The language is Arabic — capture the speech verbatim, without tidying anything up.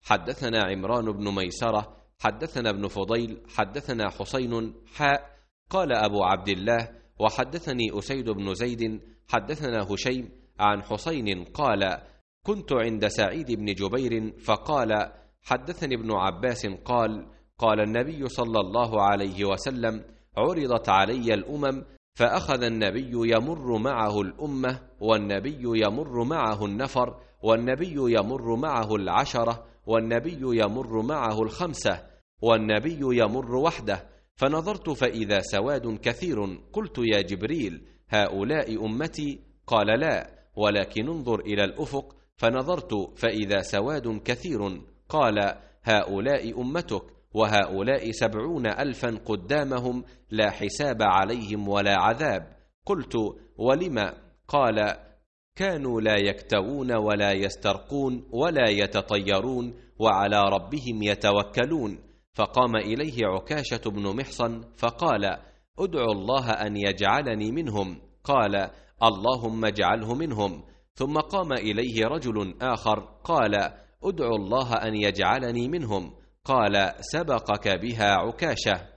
حدثنا عمران بن ميسرة حدثنا ابن فضيل حدثنا حسين حاء قال أبو عبد الله وحدثني أسيد بن زيد حدثنا هشيم عن حسين قال كنت عند سعيد بن جبير فقال حدثني ابن عباس قال قال النبي صلى الله عليه وسلم عرضت علي الأمم فأخذ النبي يمر معه الأمة والنبي يمر معه النفر والنبي يمر معه العشرة والنبي يمر معه الخمسة والنبي يمر وحده، فنظرت فإذا سواد كثير، قلت يا جبريل هؤلاء أمتي؟ قال لا، ولكن انظر إلى الأفق، فنظرت فإذا سواد كثير، قال هؤلاء أمتك، وهؤلاء سبعون ألفا قدامهم لا حساب عليهم ولا عذاب. قلت ولم؟ قال كانوا لا يكتوون ولا يسترقون ولا يتطيرون وعلى ربهم يتوكلون. فقام إليه عكاشة بن محصن فقال ادعو الله أن يجعلني منهم، قال اللهم اجعله منهم. ثم قام إليه رجل آخر قال ادعو الله أن يجعلني منهم، قال سبقك بها عكاشة.